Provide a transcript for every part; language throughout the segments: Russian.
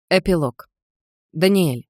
Эпилог. Даниэль.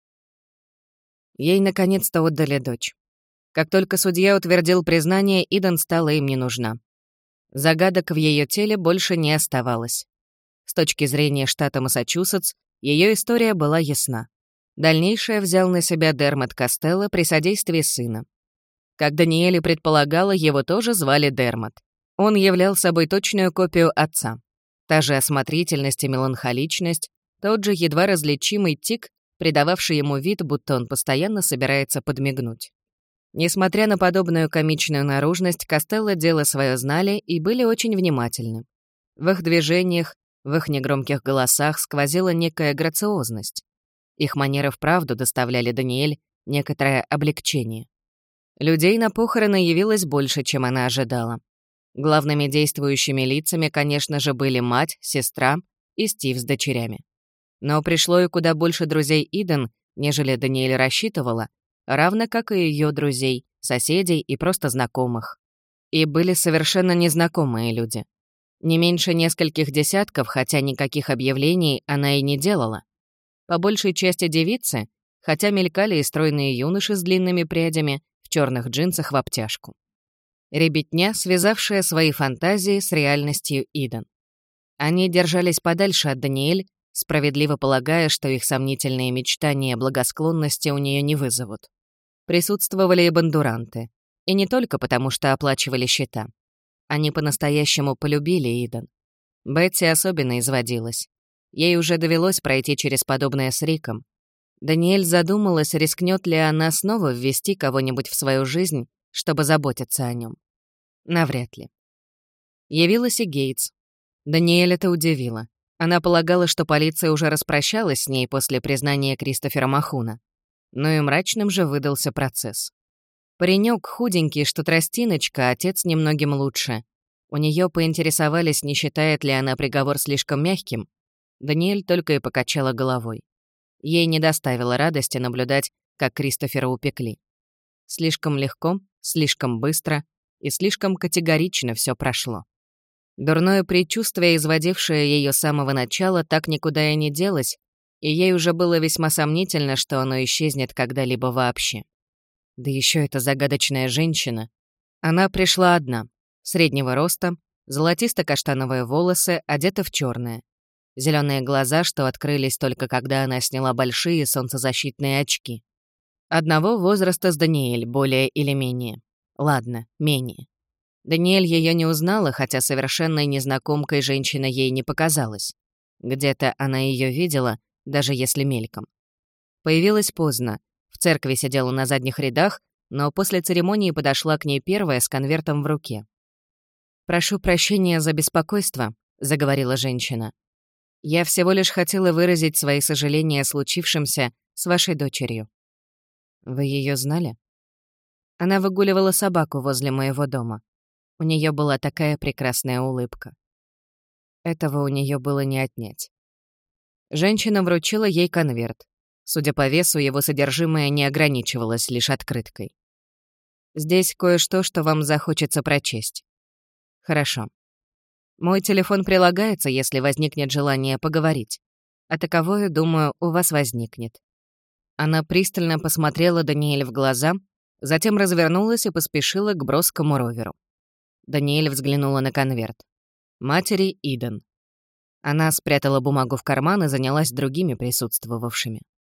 Ей наконец-то отдали дочь. Как только судья утвердил признание, Иден стала им не нужна. Загадок в ее теле больше не оставалось. С точки зрения штата Массачусетс, ее история была ясна. Дальнейшее взял на себя Дермот Костелло при содействии сына. Как Даниэль и предполагала, его тоже звали Дермот. Он являл собой точную копию отца. Та же осмотрительность и меланхоличность, тот же едва различимый тик, придававший ему вид, будто он постоянно собирается подмигнуть. Несмотря на подобную комичную наружность, Костелло дело свое знали и были очень внимательны. В их движениях, в их негромких голосах сквозила некая грациозность. Их манеры вправду доставляли Даниэль некоторое облегчение. Людей на похороны явилось больше, чем она ожидала. Главными действующими лицами, конечно же, были мать, сестра и Стив с дочерями. Но пришло и куда больше друзей Иден, нежели Даниэль рассчитывала, равно как и ее друзей, соседей и просто знакомых. И были совершенно незнакомые люди. Не меньше нескольких десятков, хотя никаких объявлений она и не делала. По большей части девицы, хотя мелькали и стройные юноши с длинными прядями, в черных джинсах в обтяжку. Ребятня, связавшая свои фантазии с реальностью Иден. Они держались подальше от Даниэль, справедливо полагая, что их сомнительные мечтания благосклонности у нее не вызовут. Присутствовали и бандуранты. И не только потому, что оплачивали счета. Они по-настоящему полюбили Иден. Бетти особенно изводилась. Ей уже довелось пройти через подобное с Риком. Даниэль задумалась, рискнет ли она снова ввести кого-нибудь в свою жизнь, чтобы заботиться о нем. Навряд ли. Явилась и Гейтс. Даниэль это удивило. Она полагала, что полиция уже распрощалась с ней после признания Кристофера Махуна. Но и мрачным же выдался процесс. Паренек худенький, что тростиночка, отец немногим лучше. У нее поинтересовались, не считает ли она приговор слишком мягким. Даниэль только и покачала головой. Ей не доставило радости наблюдать, как Кристофера упекли. Слишком легко, слишком быстро и слишком категорично все прошло. Дурное предчувствие, изводившее ее с самого начала, так никуда и не делось, и ей уже было весьма сомнительно, что оно исчезнет когда-либо вообще. Да еще эта загадочная женщина. Она пришла одна, среднего роста, золотисто-каштановые волосы, одета в черное. Зеленые глаза, что открылись только когда она сняла большие солнцезащитные очки. Одного возраста с Даниэль, более или менее. Ладно, менее. Даниэль ее не узнала, хотя совершенной незнакомкой женщина ей не показалась. Где-то она ее видела, даже если мельком. Появилась поздно. В церкви сидела на задних рядах, но после церемонии подошла к ней первая с конвертом в руке. «Прошу прощения за беспокойство», — заговорила женщина. «Я всего лишь хотела выразить свои сожаления о случившемся с вашей дочерью». «Вы ее знали?» Она выгуливала собаку возле моего дома. У нее была такая прекрасная улыбка. Этого у нее было не отнять. Женщина вручила ей конверт. Судя по весу, его содержимое не ограничивалось лишь открыткой. «Здесь кое-что, что вам захочется прочесть». «Хорошо. Мой телефон прилагается, если возникнет желание поговорить. А таковое, думаю, у вас возникнет». Она пристально посмотрела Даниэль в глаза, затем развернулась и поспешила к броскому роверу. Даниэль взглянула на конверт. Матери Иден. Она спрятала бумагу в карман и занялась другими присутствовавшими.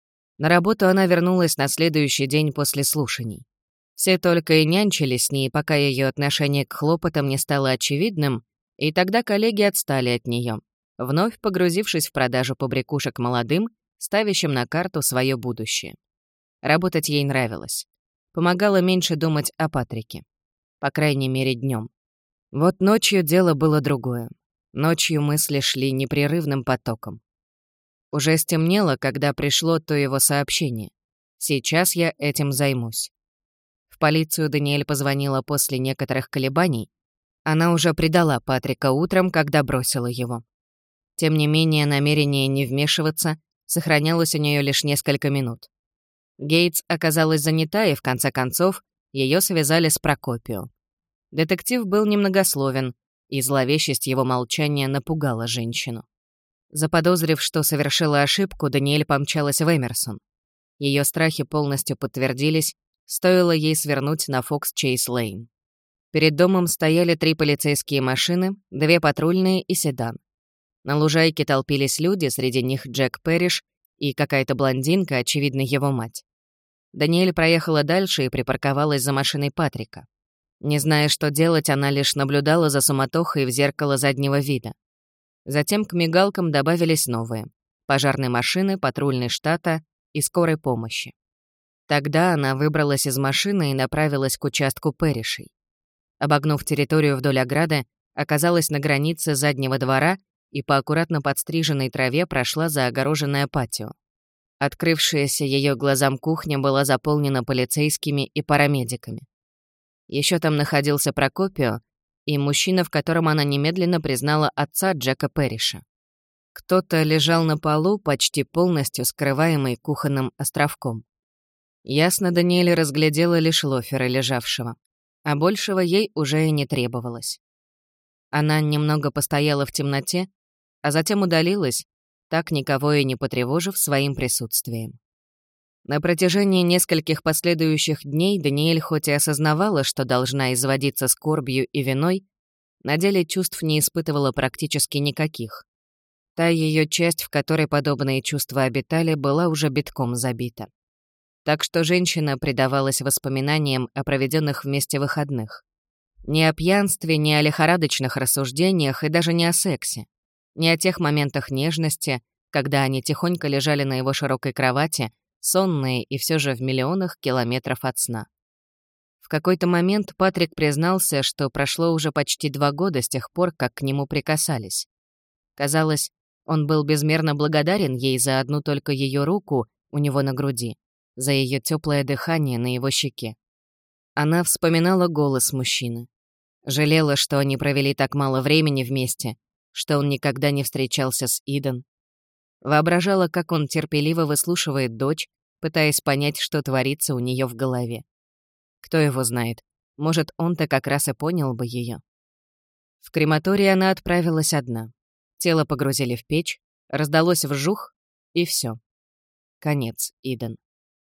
На работу она вернулась на следующий день после слушаний. Все только и нянчились с ней, пока ее отношение к хлопотам не стало очевидным, и тогда коллеги отстали от нее, вновь погрузившись в продажу побрякушек молодым, ставящим на карту свое будущее. Работать ей нравилось. Помогало меньше думать о Патрике. По крайней мере, днем. Вот ночью дело было другое. Ночью мысли шли непрерывным потоком. Уже стемнело, когда пришло то его сообщение. Сейчас я этим займусь. В полицию Даниэль позвонила после некоторых колебаний. Она уже предала Патрика утром, когда бросила его. Тем не менее, намерение не вмешиваться сохранялось у нее лишь несколько минут. Гейтс оказалась занята, и в конце концов ее связали с Прокопио. Детектив был немногословен, и зловещесть его молчания напугала женщину. Заподозрив, что совершила ошибку, Даниэль помчалась в Эмерсон. Ее страхи полностью подтвердились, стоило ей свернуть на Фокс-Чейз-Лейн. Перед домом стояли 3 полицейские машины, 2 патрульные и седан. На лужайке толпились люди, среди них Джек Пэриш и какая-то блондинка, очевидно, его мать. Даниэль проехала дальше и припарковалась за машиной Патрика. Не зная, что делать, она лишь наблюдала за суматохой в зеркало заднего вида. Затем к мигалкам добавились новые — пожарные машины, патрульные штата и скорой помощи. Тогда она выбралась из машины и направилась к участку Пэришей. Обогнув территорию вдоль ограды, оказалась на границе заднего двора и по аккуратно подстриженной траве прошла за огороженное патио. Открывшаяся ее глазам кухня была заполнена полицейскими и парамедиками. Еще там находился Прокопио и мужчина, в котором она немедленно признала отца Джека Пэриша. Кто-то лежал на полу, почти полностью скрываемый кухонным островком. Ясно Даниэль разглядела лишь Лофера, лежавшего, а большего ей уже и не требовалось. Она немного постояла в темноте, а затем удалилась, так никого и не потревожив своим присутствием. На протяжении нескольких последующих дней Даниэль хоть и осознавала, что должна изводиться скорбью и виной, на деле чувств не испытывала практически никаких. Та ее часть, в которой подобные чувства обитали, была уже битком забита. Так что женщина предавалась воспоминаниям о проведенных вместе выходных. Ни о пьянстве, ни о лихорадочных рассуждениях и даже не о сексе. Не о тех моментах нежности, когда они тихонько лежали на его широкой кровати, сонные и все же в миллионах километров от сна. В какой-то момент Патрик признался, что прошло уже почти 2 года с тех пор, как к нему прикасались. Казалось, он был безмерно благодарен ей за одну только ее руку у него на груди, за ее теплое дыхание на его щеке. Она вспоминала голос мужчины. Жалела, что они провели так мало времени вместе, что он никогда не встречался с Иден. Воображала, как он терпеливо выслушивает дочь, пытаясь понять, что творится у нее в голове. Кто его знает, может, он-то как раз и понял бы ее. В крематорий она отправилась одна. Тело погрузили в печь, раздалось вжух, и все. Конец, Иден.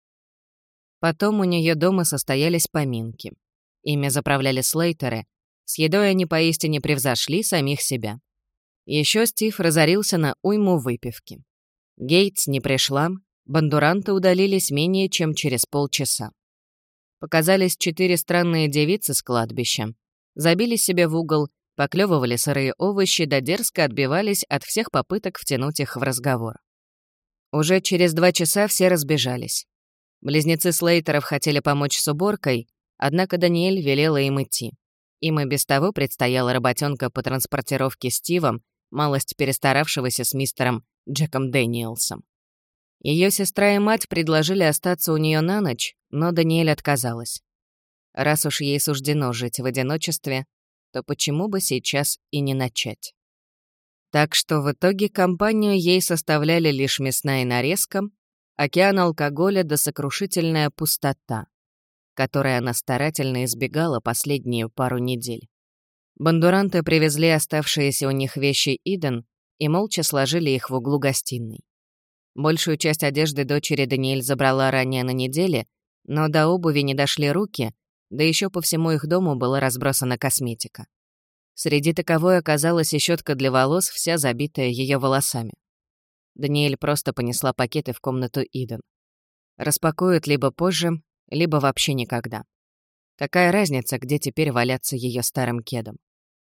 Потом у нее дома состоялись поминки. Ими заправляли Слейтеры. С едой они поистине превзошли самих себя. Еще Стив разорился на уйму выпивки. Гейтс не пришла, бандуранты удалились менее чем через полчаса. Показались 4 странные девицы с кладбища. Забили себе в угол, поклевывали сырые овощи, да дерзко отбивались от всех попыток втянуть их в разговор. Уже через 2 часа все разбежались. Близнецы Слейтеров хотели помочь с уборкой, однако Даниэль велела им идти. Им и без того предстояла работенка по транспортировке Стивом, малость перестаравшегося с мистером Джеком Дэниелсом. Ее сестра и мать предложили остаться у нее на ночь, но Даниэль отказалась. Раз уж ей суждено жить в одиночестве, то почему бы сейчас и не начать? Так что в итоге компанию ей составляли лишь мясная нарезка, океан алкоголя да сокрушительная пустота, которой она старательно избегала последние пару недель. Бандуранты привезли оставшиеся у них вещи Иден и молча сложили их в углу гостиной. Большую часть одежды дочери Даниэль забрала ранее на неделе, но до обуви не дошли руки, да еще по всему их дому была разбросана косметика. Среди таковой оказалась и щетка для волос, вся забитая ее волосами. Даниэль просто понесла пакеты в комнату Иден. Распакуют либо позже, либо вообще никогда. Какая разница, где теперь валяться ее старым кедом?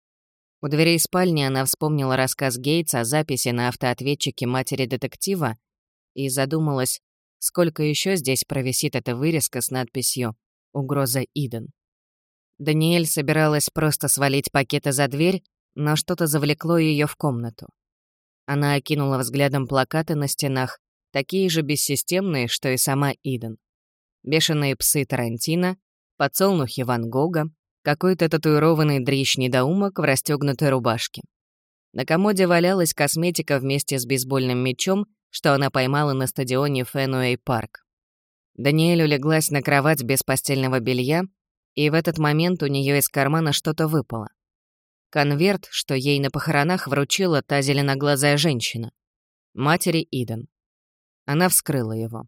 У дверей спальни она вспомнила рассказ Гейтса о записи на автоответчике матери детектива и задумалась, сколько еще здесь провисит эта вырезка с надписью «Угроза Иден». Даниэль собиралась просто свалить пакеты за дверь, но что-то завлекло ее в комнату. Она окинула взглядом плакаты на стенах, такие же бессистемные, что и сама Иден. Бешеные псы Тарантино, подсолнухи Ван Гога, какой-то татуированный дрищ-недоумок в расстёгнутой рубашке. На комоде валялась косметика вместе с бейсбольным мячом, что она поймала на стадионе Фенуэй-парк. Даниэль улеглась на кровать без постельного белья, и в этот момент у нее из кармана что-то выпало. Конверт, что ей на похоронах вручила та зеленоглазая женщина. матери Иден. Она вскрыла его.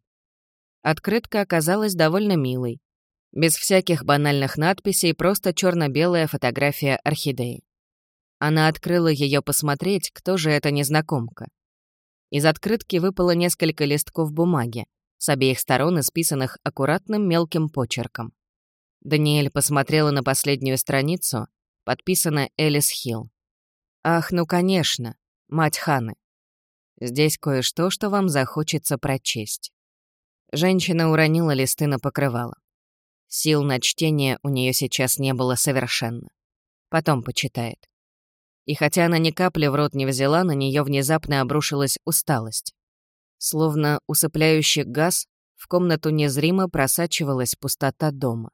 Открытка оказалась довольно милой. Без всяких банальных надписей, просто черно-белая фотография орхидеи. Она открыла ее посмотреть, кто же эта незнакомка. Из открытки выпало несколько листков бумаги, с обеих сторон исписанных аккуратным мелким почерком. Даниэль посмотрела на последнюю страницу, подписано Элис Хилл. «Ах, ну конечно, мать Ханны. Здесь кое-что, что вам захочется прочесть». Женщина уронила листы на покрывало. Сил на чтение у нее сейчас не было совершенно. Потом почитает. И хотя она ни капли в рот не взяла, на нее внезапно обрушилась усталость. Словно усыпляющий газ, в комнату незримо просачивалась пустота дома.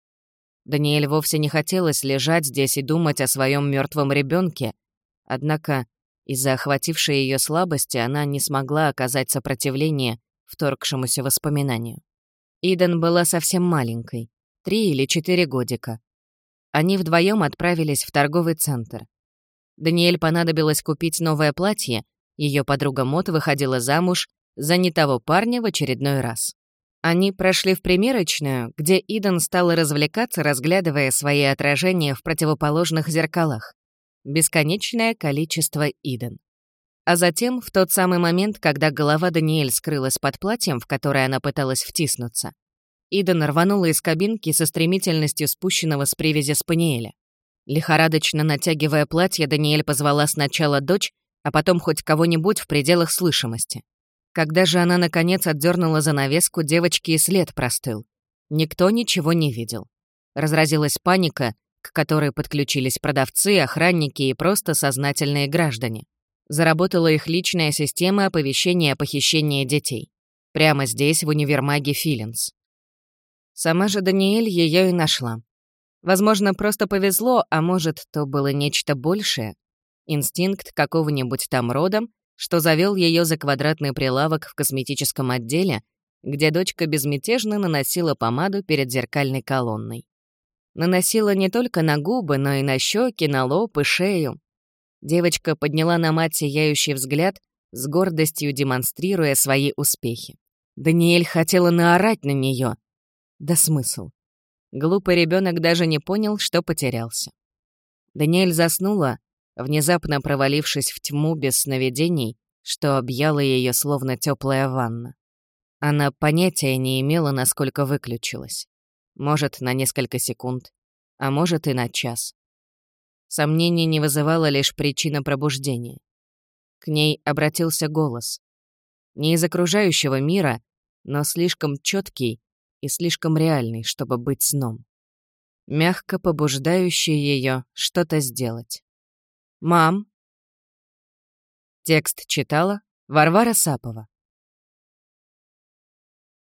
Даниэль вовсе не хотелось лежать здесь и думать о своем мертвом ребенке, однако из-за охватившей ее слабости она не смогла оказать сопротивление вторгшемуся воспоминанию. Иден была совсем маленькой, 3 или 4 годика. Они вдвоем отправились в торговый центр. Даниэль понадобилось купить новое платье, ее подруга Мот выходила замуж за не того парня в очередной раз. Они прошли в примерочную, где Иден стала развлекаться, разглядывая свои отражения в противоположных зеркалах. Бесконечное количество Иден. А затем, в тот самый момент, когда голова Даниэль скрылась под платьем, в которое она пыталась втиснуться, Иден рванула из кабинки со стремительностью спущенного с привязи спаниеля. Лихорадочно натягивая платье, Даниэль позвала сначала дочь, а потом хоть кого-нибудь в пределах слышимости. Когда же она, наконец, отдернула занавеску, девочки и след простыл. Никто ничего не видел. Разразилась паника, к которой подключились продавцы, охранники и просто сознательные граждане. Заработала их личная система оповещения о похищении детей. Прямо здесь, в универмаге Филинс. Сама же Даниэль ее и нашла. Возможно, просто повезло, а может, то было нечто большее. Инстинкт какого-нибудь там рода, что завел ее за квадратный прилавок в косметическом отделе, где дочка безмятежно наносила помаду перед зеркальной колонной. Наносила не только на губы, но и на щеки, на лоб и шею. Девочка подняла на мать сияющий взгляд, с гордостью демонстрируя свои успехи. Даниэль хотела наорать на нее. Да смысл. Глупый ребенок даже не понял, что потерялся. Даниэль заснула, внезапно провалившись в тьму без сновидений, что объяла ее словно теплая ванна. Она понятия не имела, насколько выключилась. Может, на несколько секунд, а может и на час. Сомнений не вызывала лишь причина пробуждения. К ней обратился голос. Не из окружающего мира, но слишком четкий и слишком реальный, чтобы быть сном. Мягко побуждающий ее что-то сделать. «Мам!» Текст читала Варвара Сапова.